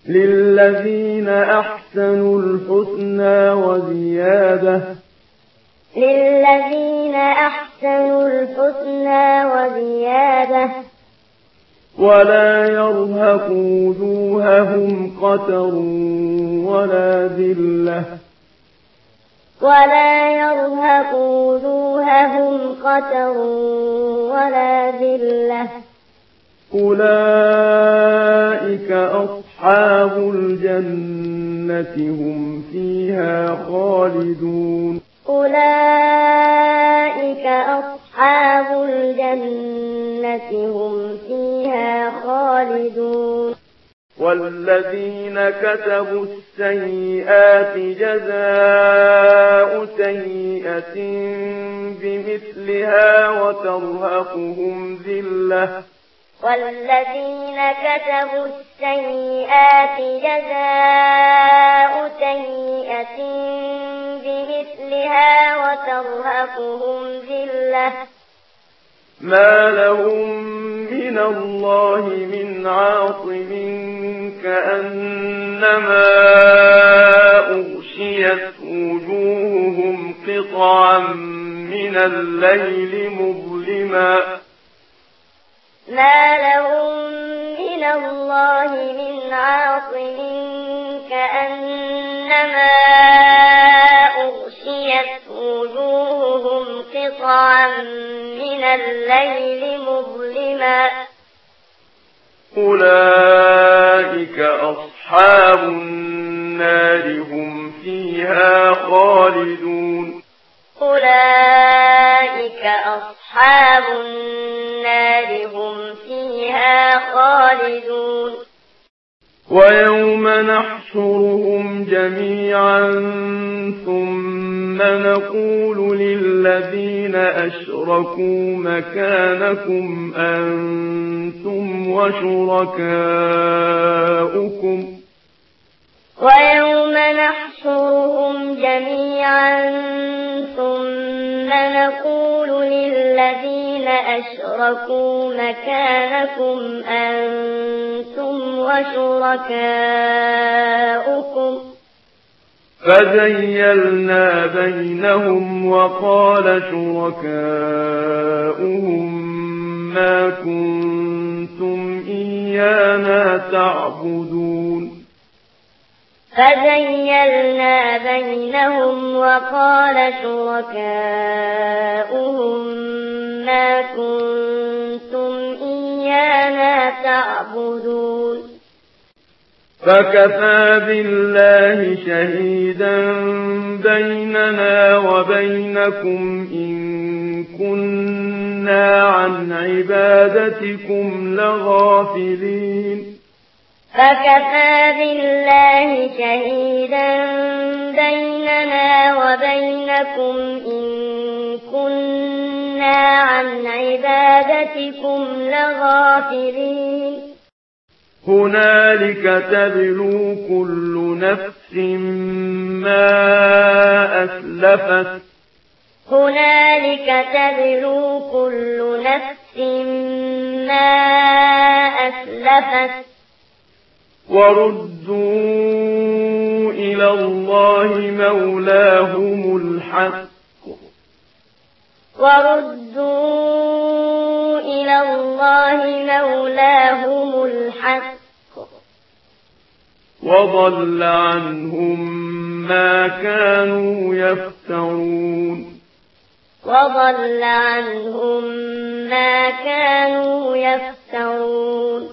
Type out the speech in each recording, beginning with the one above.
للذين أحسنوا الحسنى وزيادة للذين أحسنوا الحسنى وزيادة ولا يرهق وجوههم قتر ولا ذلة ولا يرهق وجوههم قتر ولا ذلة أولئك أصحاب الجنة هم فيها خالدون أولئك أصحاب الجنة هم فيها خالدون والذين كتبوا السيئات جزاء سيئة بمثلها وترهقهم ذلة والذين كتبوا السيئات جزاء سيئة بمثلها وترهقهم ذلة ما لهم من الله من عاصم كأنما أغشيت وجوههم قطعا من الليل مظلما ما لهم من الله من عاصم كأنما أغشيت وجوههم قطعا من الليل مظلما أولئك أصحاب النار هم فيها خالدون أولئك أصحاب النار هم فيها خالدون ويوم نحشرهم جميعا ثم نقول للذين أشركوا مكانكم أنتم وشركاؤكم ويوم نحشرهم جميعا ثم نقول للذين أشركوا مكانكم أنتم وشركاؤكم فزيلنا بينهم وقال شركاؤهم ما كنتم إيانا تعبدون فزيلنا بينهم وقال شركاؤهم ما كنتم إيانا تعبدون فكفى بالله شهيدا بيننا وبينكم إن كنا عن عبادتكم لغافلين فكفى بالله شهيدا بيننا وبينكم إن كنا عن عبادتكم لغافلين هنالك تبلو كل نفس ما أسلفت هنالك تبلو كل نفس ما أسلفت وردوا إلى الله مولاهم الحق وردوا إلى الله مولاهم الحق وضل عنهم ما كانوا يفترون وضل عنهم ما كانوا يفترون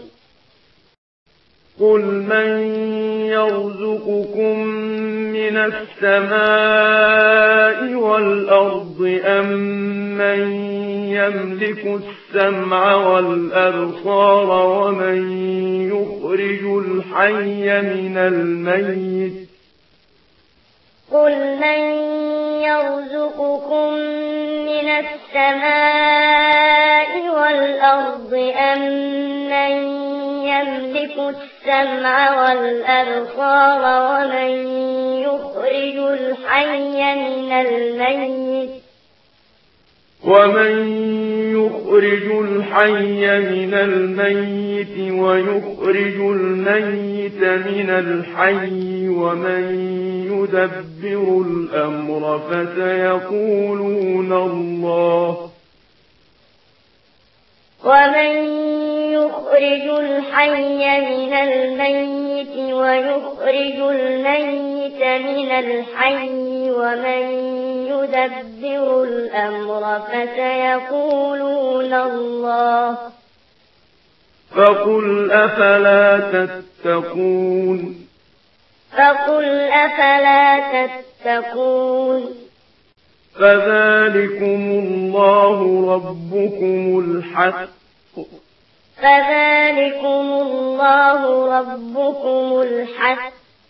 قل من يرزقكم من السماء والأرض أم من يملك السمع والأبصار ومن يخرج الحي من الميت قل من يرزقكم من السماء والأرض أم من يملك السمع والأبصار ومن يخرج الحي من الميت ومن يخرج الحي من الميت ويخرج الميت من الحي ومن يدبر الأمر فسيقولون الله. ومن يخرج الحي من الميت ويخرج الميت من الحي ومن يدبر الأمر فسيقولون الله. فقل أفلا تتقون. فقل أفلا تتقون. فذلكم الله ربكم الحق. فذلكم الله ربكم الحق.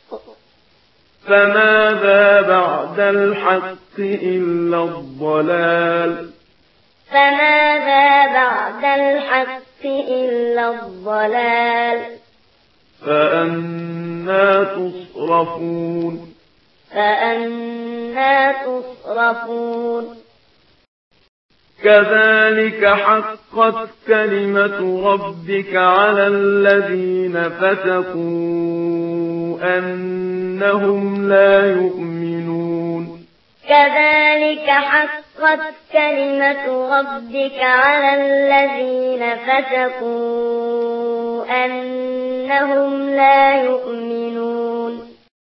فماذا بعد الحق إلا الضلال. فماذا بعد الحق إلا الضلال. فأنى تصرفون. فأنى تصرفون. كذلك حقت كلمة ربك على الذين فسقوا أنهم لا يؤمنون. كذلك حقت كلمة ربك على الذين فسقوا أنهم لا يؤمنون.